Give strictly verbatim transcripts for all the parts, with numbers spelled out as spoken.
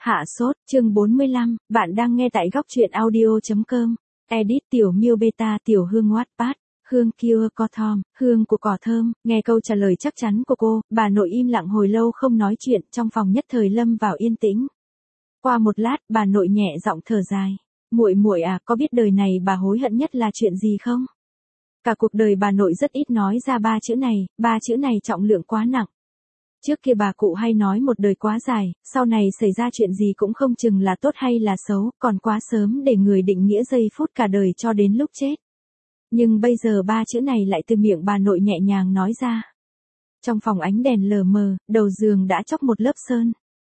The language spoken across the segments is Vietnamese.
Hạ sốt, chương bốn mươi lăm, bạn đang nghe tại góc truyện audio.com. Edit Tiểu Miêu Beta Tiểu Hương Wattpad. Hương Cure Cotton, hương của cỏ thơm, nghe câu trả lời chắc chắn của cô, bà nội im lặng hồi lâu không nói chuyện, trong phòng nhất thời lâm vào yên tĩnh. Qua một lát, bà nội nhẹ giọng thở dài. Muội muội à, có biết đời này bà hối hận nhất là chuyện gì không? Cả cuộc đời bà nội rất ít nói ra ba chữ này, ba chữ này trọng lượng quá nặng. Trước kia bà cụ hay nói một đời quá dài, sau này xảy ra chuyện gì cũng không chừng là tốt hay là xấu, còn quá sớm để người định nghĩa giây phút cả đời cho đến lúc chết. Nhưng bây giờ ba chữ này lại từ miệng bà nội nhẹ nhàng nói ra. Trong phòng ánh đèn lờ mờ, đầu giường đã chóc một lớp sơn.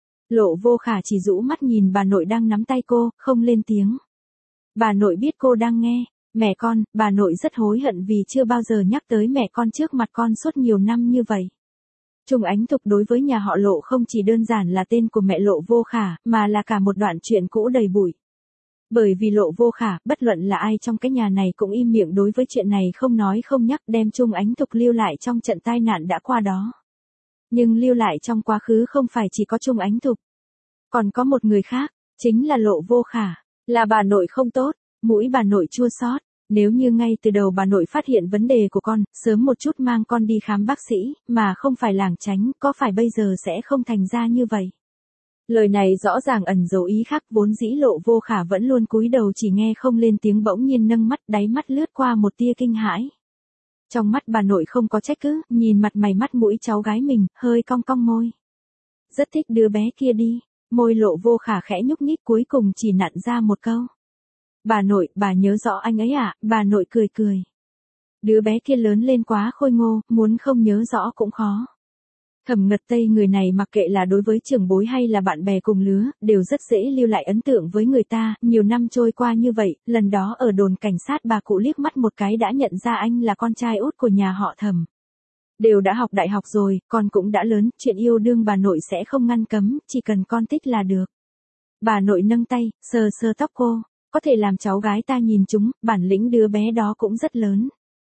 Lộ Vô Khả chỉ rũ mắt nhìn bà nội đang nắm tay cô, không lên tiếng. Bà nội biết cô đang nghe. Mẹ con, bà nội rất hối hận vì chưa bao giờ nhắc tới mẹ con trước mặt con suốt nhiều năm như vậy. Trung Ánh Thục đối với nhà họ Lộ không chỉ đơn giản là tên của mẹ Lộ Vô Khả, mà là cả một đoạn chuyện cũ đầy bụi. Bởi vì Lộ Vô Khả, bất luận là ai trong cái nhà này cũng im miệng đối với chuyện này không nói không nhắc, đem Trung Ánh Thục lưu lại trong trận tai nạn đã qua đó. Nhưng lưu lại trong quá khứ không phải chỉ có Trung Ánh Thục. Còn có một người khác, chính là Lộ Vô Khả, là bà nội không tốt, mũi bà nội chua xót. Nếu như ngay từ đầu bà nội phát hiện vấn đề của con, sớm một chút mang con đi khám bác sĩ, mà không phải lảng tránh, có phải bây giờ sẽ không thành ra như vậy? Lời này rõ ràng ẩn dấu ý khác, vốn dĩ Lộ Vô Khả vẫn luôn cúi đầu chỉ nghe không lên tiếng, bỗng nhiên nâng mắt, đáy mắt lướt qua một tia kinh hãi. Trong mắt bà nội không có trách cứ, nhìn mặt mày mắt mũi cháu gái mình, hơi cong cong môi. Rất thích đứa bé kia đi, môi Lộ Vô Khả khẽ nhúc nhích cuối cùng chỉ nặn ra một câu. Bà nội, bà nhớ rõ anh ấy à, bà nội cười cười. Đứa bé kia lớn lên quá khôi ngô, muốn không nhớ rõ cũng khó. Thẩm Ngật Tây người này mặc kệ là đối với trưởng bối hay là bạn bè cùng lứa, đều rất dễ lưu lại ấn tượng với người ta, nhiều năm trôi qua như vậy, lần đó ở đồn cảnh sát bà cụ liếc mắt một cái đã nhận ra anh là con trai út của nhà họ Thẩm. Đều đã học đại học rồi, con cũng đã lớn, chuyện yêu đương bà nội sẽ không ngăn cấm, chỉ cần con thích là được. Bà nội nâng tay, sờ sờ tóc cô. Có thể làm cháu gái ta nhìn chúng, bản lĩnh đứa bé đó cũng rất lớn.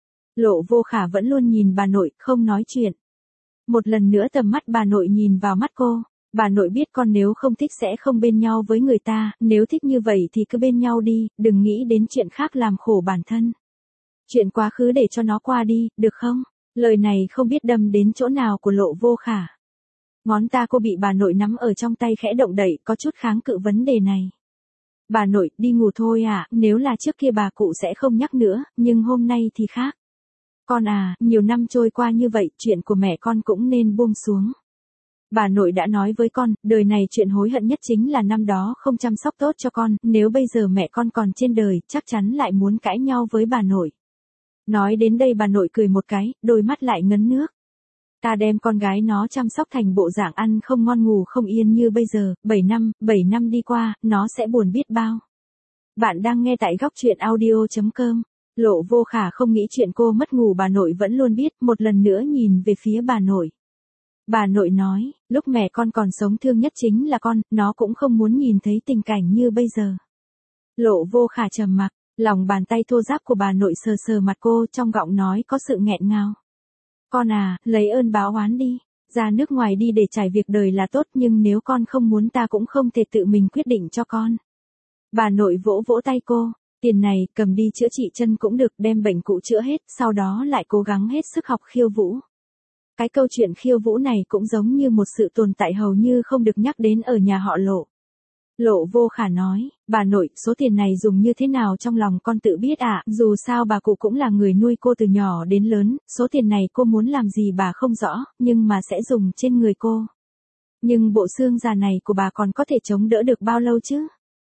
Lộ Vô Khả vẫn luôn nhìn bà nội, không nói chuyện. Một lần nữa tầm mắt bà nội nhìn vào mắt cô. Bà nội biết con nếu không thích sẽ không bên nhau với người ta, nếu thích như vậy thì cứ bên nhau đi, đừng nghĩ đến chuyện khác làm khổ bản thân. Chuyện quá khứ để cho nó qua đi, được không? Lời này không biết đâm đến chỗ nào của Lộ Vô Khả. Ngón ta cô bị bà nội nắm ở trong tay khẽ động đậy, có chút kháng cự vấn đề này. Bà nội, đi ngủ thôi à, nếu là trước kia bà cụ sẽ không nhắc nữa, nhưng hôm nay thì khác. Con à, nhiều năm trôi qua như vậy, chuyện của mẹ con cũng nên buông xuống. Bà nội đã nói với con, đời này chuyện hối hận nhất chính là năm đó không chăm sóc tốt cho con, nếu bây giờ mẹ con còn trên đời, chắc chắn lại muốn cãi nhau với bà nội. Nói đến đây bà nội cười một cái, đôi mắt lại ngấn nước. Ta đem con gái nó chăm sóc thành bộ dạng ăn không ngon ngủ không yên như bây giờ, bảy năm, bảy năm đi qua, nó sẽ buồn biết bao. Bạn đang nghe tại góc truyện audio.com. Lộ Vô Khả không nghĩ chuyện cô mất ngủ bà nội vẫn luôn biết, một lần nữa nhìn về phía bà nội. Bà nội nói, lúc mẹ con còn sống thương nhất chính là con, nó cũng không muốn nhìn thấy tình cảnh như bây giờ. Lộ Vô Khả trầm mặc, lòng bàn tay thô ráp của bà nội sờ sờ mặt cô, trong giọng nói có sự nghẹn ngào. Con à, lấy ơn báo oán đi, ra nước ngoài đi để trải việc đời là tốt, nhưng nếu con không muốn ta cũng không thể tự mình quyết định cho con. Bà nội vỗ vỗ tay cô, tiền này cầm đi chữa trị chân cũng được, đem bệnh cũ chữa hết, sau đó lại cố gắng hết sức học khiêu vũ. Cái câu chuyện khiêu vũ này cũng giống như một sự tồn tại hầu như không được nhắc đến ở nhà họ Lộ. Lộ Vô Khả nói, bà nội, số tiền này dùng như thế nào trong lòng con tự biết ạ, à, dù sao bà cụ cũng là người nuôi cô từ nhỏ đến lớn, số tiền này cô muốn làm gì bà không rõ, nhưng mà sẽ dùng trên người cô. Nhưng bộ xương già này của bà còn có thể chống đỡ được bao lâu chứ?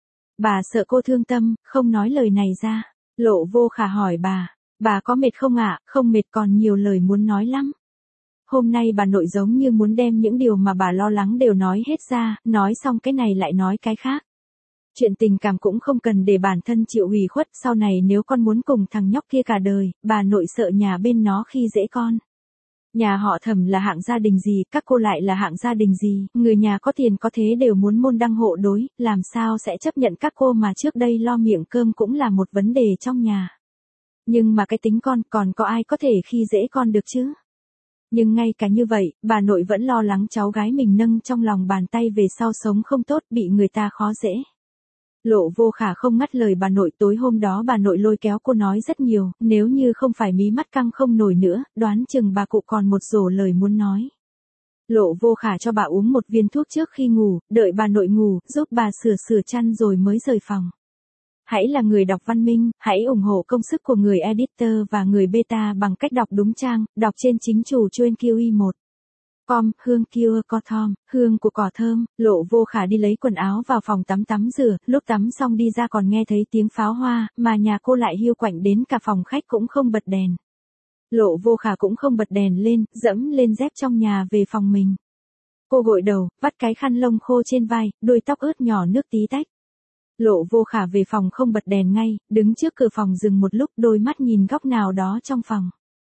Bà sợ cô thương tâm, không nói lời này ra. Lộ Vô Khả hỏi bà, bà có mệt không ạ, à? Không mệt, còn nhiều lời muốn nói lắm. Hôm nay bà nội giống như muốn đem những điều mà bà lo lắng đều nói hết ra, nói xong cái này lại nói cái khác. Chuyện tình cảm cũng không cần để bản thân chịu ủy khuất, sau này nếu con muốn cùng thằng nhóc kia cả đời, bà nội sợ nhà bên nó khi dễ con. Nhà họ Thẩm là hạng gia đình gì, các cô lại là hạng gia đình gì, người nhà có tiền có thế đều muốn môn đăng hộ đối, làm sao sẽ chấp nhận các cô mà trước đây lo miệng cơm cũng là một vấn đề trong nhà. Nhưng mà cái tính con, còn có ai có thể khi dễ con được chứ? Nhưng ngay cả như vậy, bà nội vẫn lo lắng cháu gái mình nâng trong lòng bàn tay về sau sống không tốt, bị người ta khó dễ. Lộ Vô Khả không ngắt lời bà nội, tối hôm đó bà nội lôi kéo cô nói rất nhiều, nếu như không phải mí mắt căng không nổi nữa, đoán chừng bà cụ còn một rổ lời muốn nói. Lộ Vô Khả cho bà uống một viên thuốc trước khi ngủ, đợi bà nội ngủ, giúp bà sửa sửa chăn rồi mới rời phòng. Hãy là người đọc văn minh, hãy ủng hộ công sức của người editor và người beta bằng cách đọc đúng trang, đọc trên chính chủ chuyên Q I một. Com, hương Q có thom, hương của cỏ thơm. Lộ Vô Khả đi lấy quần áo vào phòng tắm tắm rửa, lúc tắm xong đi ra còn nghe thấy tiếng pháo hoa, mà nhà cô lại hiu quạnh đến cả phòng khách cũng không bật đèn. Lộ Vô Khả cũng không bật đèn lên, dẫm lên dép trong nhà về phòng mình. Cô gội đầu, vắt cái khăn lông khô trên vai, đuôi tóc ướt nhỏ nước tí tách. Lộ Vô Khả về phòng không bật đèn ngay, đứng trước cửa phòng dừng một lúc, đôi mắt nhìn góc nào đó trong phòng.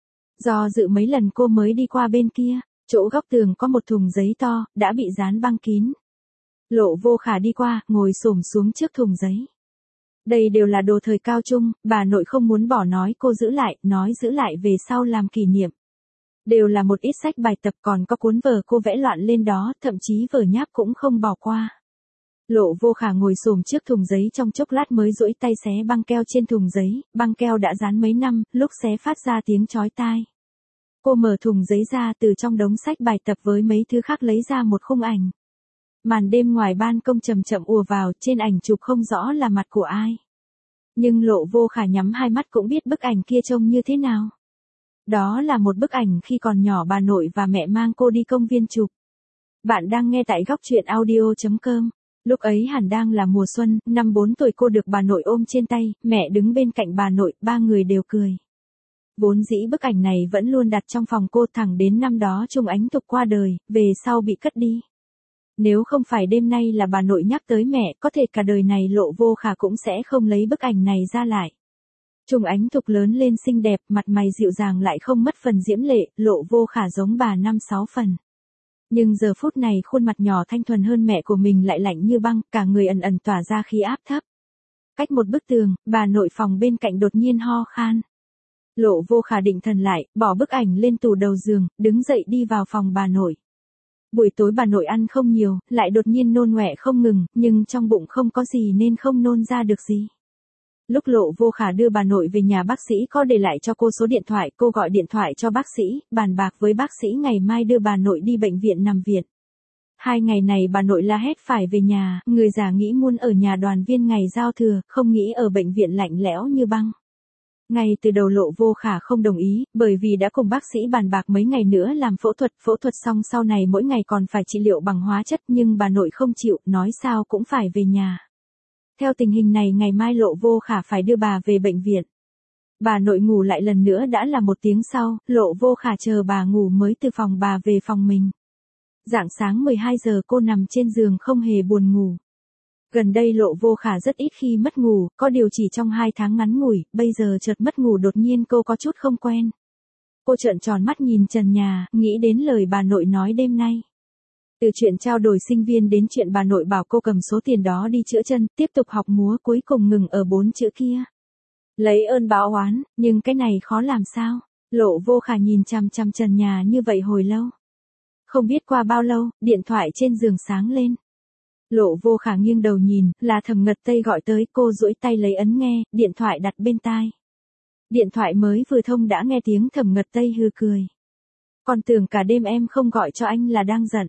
Do dự mấy lần cô mới đi qua bên kia, chỗ góc tường có một thùng giấy to, đã bị dán băng kín. Lộ Vô Khả đi qua, ngồi xổm xuống trước thùng giấy. Đây đều là đồ thời cao trung, bà nội không muốn bỏ, nói cô giữ lại, nói giữ lại về sau làm kỷ niệm. Đều là một ít sách bài tập, còn có cuốn vở cô vẽ loạn lên đó, thậm chí vở nháp cũng không bỏ qua. Lộ Vô Khả ngồi xổm trước thùng giấy trong chốc lát mới duỗi tay xé băng keo trên thùng giấy, băng keo đã dán mấy năm, lúc xé phát ra tiếng chói tai. Cô mở thùng giấy ra, từ trong đống sách bài tập với mấy thứ khác lấy ra một khung ảnh. Màn đêm ngoài ban công chậm chậm ùa vào, trên ảnh chụp không rõ là mặt của ai. Nhưng Lộ Vô Khả nhắm hai mắt cũng biết bức ảnh kia trông như thế nào. Đó là một bức ảnh khi còn nhỏ bà nội và mẹ mang cô đi công viên chụp. Bạn đang nghe tại góc truyện audio chấm com. Lúc ấy hẳn đang là mùa xuân, năm bốn tuổi cô được bà nội ôm trên tay, mẹ đứng bên cạnh bà nội, ba người đều cười. Vốn dĩ bức ảnh này vẫn luôn đặt trong phòng cô thẳng đến năm đó Trung Ánh Tục qua đời, về sau bị cất đi. Nếu không phải đêm nay là bà nội nhắc tới mẹ, có thể cả đời này Lộ Vô Khả cũng sẽ không lấy bức ảnh này ra lại. Trung Ánh Tục lớn lên xinh đẹp, mặt mày dịu dàng lại không mất phần diễm lệ, Lộ Vô Khả giống bà năm sáu phần. Nhưng giờ phút này khuôn mặt nhỏ thanh thuần hơn mẹ của mình lại lạnh như băng, cả người ẩn ẩn tỏa ra khí áp thấp. Cách một bức tường, bà nội phòng bên cạnh đột nhiên ho khan. Lộ Vô Khả định thần lại, bỏ bức ảnh lên tủ đầu giường, đứng dậy đi vào phòng bà nội. Buổi tối bà nội ăn không nhiều, lại đột nhiên nôn ọe không ngừng, nhưng trong bụng không có gì nên không nôn ra được gì. Lúc Lộ Vô Khả đưa bà nội về nhà, bác sĩ có để lại cho cô số điện thoại, cô gọi điện thoại cho bác sĩ, bàn bạc với bác sĩ ngày mai đưa bà nội đi bệnh viện nằm viện. Hai ngày này bà nội la hét phải về nhà, người già nghĩ muốn ở nhà đoàn viên ngày giao thừa, không nghĩ ở bệnh viện lạnh lẽo như băng. Ngay từ đầu Lộ Vô Khả không đồng ý, bởi vì đã cùng bác sĩ bàn bạc mấy ngày nữa làm phẫu thuật, phẫu thuật xong sau này mỗi ngày còn phải trị liệu bằng hóa chất, nhưng bà nội không chịu, nói sao cũng phải về nhà. Theo tình hình này ngày mai Lộ Vô Khả phải đưa bà về bệnh viện. Bà nội ngủ lại lần nữa đã là một tiếng sau, Lộ Vô Khả chờ bà ngủ mới từ phòng bà về phòng mình. Rạng sáng mười hai giờ cô nằm trên giường không hề buồn ngủ. Gần đây Lộ Vô Khả rất ít khi mất ngủ, có điều chỉ trong hai tháng ngắn ngủi, bây giờ chợt mất ngủ đột nhiên cô có chút không quen. Cô trợn tròn mắt nhìn trần nhà, nghĩ đến lời bà nội nói đêm nay. Từ chuyện trao đổi sinh viên đến chuyện bà nội bảo cô cầm số tiền đó đi chữa chân, tiếp tục học múa, cuối cùng ngừng ở bốn chữ kia. Lấy ơn báo oán, nhưng cái này khó làm sao? Lộ Vô Khả nhìn chằm chằm trần nhà như vậy hồi lâu. Không biết qua bao lâu, điện thoại trên giường sáng lên. Lộ Vô Khả nghiêng đầu nhìn, là Thẩm Ngật Tây gọi tới, cô duỗi tay lấy ấn nghe, điện thoại đặt bên tai. Điện thoại mới vừa thông đã nghe tiếng Thẩm Ngật Tây hừ cười. Còn tưởng cả đêm em không gọi cho anh là đang giận.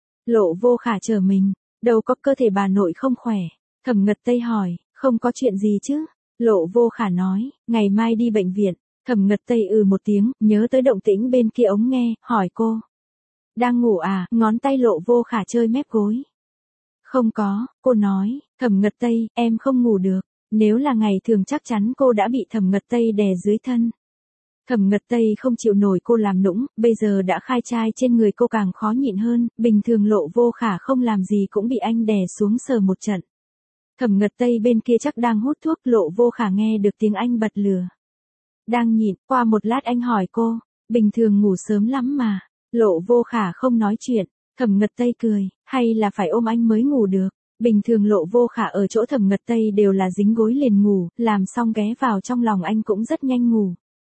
Lộ Vô Khả chờ mình, đâu có, cơ thể bà nội không khỏe. Thẩm Ngật Tây hỏi, không có chuyện gì chứ? Lộ Vô Khả nói, ngày mai đi bệnh viện. Thẩm Ngật Tây ừ một tiếng, nhớ tới động tĩnh bên kia ống nghe, hỏi cô. Đang ngủ à? Ngón tay Lộ Vô Khả chơi mép gối. Không có, cô nói, Thẩm Ngật Tây, em không ngủ được. Nếu là ngày thường chắc chắn cô đã bị Thẩm Ngật Tây đè dưới thân. Thẩm Ngật Tây không chịu nổi cô làm nũng, bây giờ đã khai trai trên người cô càng khó nhịn hơn, bình thường Lộ Vô Khả không làm gì cũng bị anh đè xuống sờ một trận. Thẩm Ngật Tây bên kia chắc đang hút thuốc, Lộ Vô Khả nghe được tiếng anh bật lửa. Đang nhịn, qua một lát anh hỏi cô, bình thường ngủ sớm lắm mà. Lộ Vô Khả không nói chuyện, Thẩm Ngật Tây cười, hay là phải ôm anh mới ngủ được. Bình thường Lộ Vô Khả ở chỗ Thẩm Ngật Tây đều là dính gối liền ngủ, làm xong ghé vào trong lòng anh cũng rất nhanh ngủ.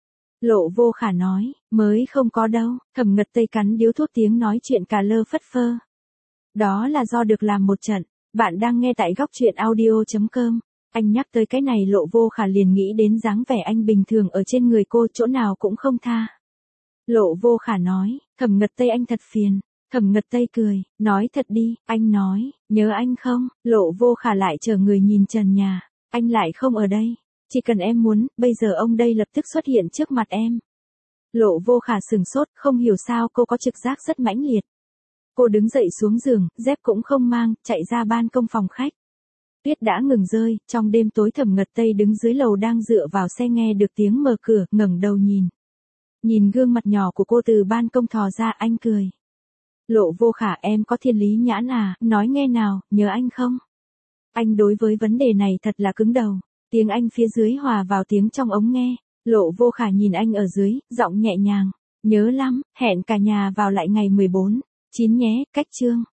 Lộ Vô Khả nói, mới không có đâu, Thẩm Ngật Tây cắn điếu thuốc tiếng nói chuyện cà lơ phất phơ. Đó là do được làm một trận, bạn đang nghe tại góc truyện audio.com. Anh nhắc tới cái này Lộ Vô Khả liền nghĩ đến dáng vẻ anh bình thường ở trên người cô chỗ nào cũng không tha. Lộ Vô Khả nói, Thẩm Ngật Tây anh thật phiền. Thẩm Ngật Tây cười, nói thật đi, anh nói, nhớ anh không? Lộ Vô Khả lại chờ người nhìn trần nhà, anh lại không ở đây. Chỉ cần em muốn, bây giờ ông đây lập tức xuất hiện trước mặt em. Lộ Vô Khả sừng sốt, không hiểu sao cô có trực giác rất mãnh liệt. Cô đứng dậy xuống giường, dép cũng không mang, chạy ra ban công phòng khách. Tuyết đã ngừng rơi, trong đêm tối Thẩm Ngật Tây đứng dưới lầu đang dựa vào xe nghe được tiếng mở cửa, ngẩng đầu nhìn. Nhìn gương mặt nhỏ của cô từ ban công thò ra, anh cười. Lộ Vô Khả em có thiên lý nhãn à, nói nghe nào, nhớ anh không? Anh đối với vấn đề này thật là cứng đầu. Tiếng anh phía dưới hòa vào tiếng trong ống nghe. Lộ Vô Khả nhìn anh ở dưới, giọng nhẹ nhàng. Nhớ lắm, hẹn cả nhà vào lại ngày mười bốn, chín nhé, cách chương.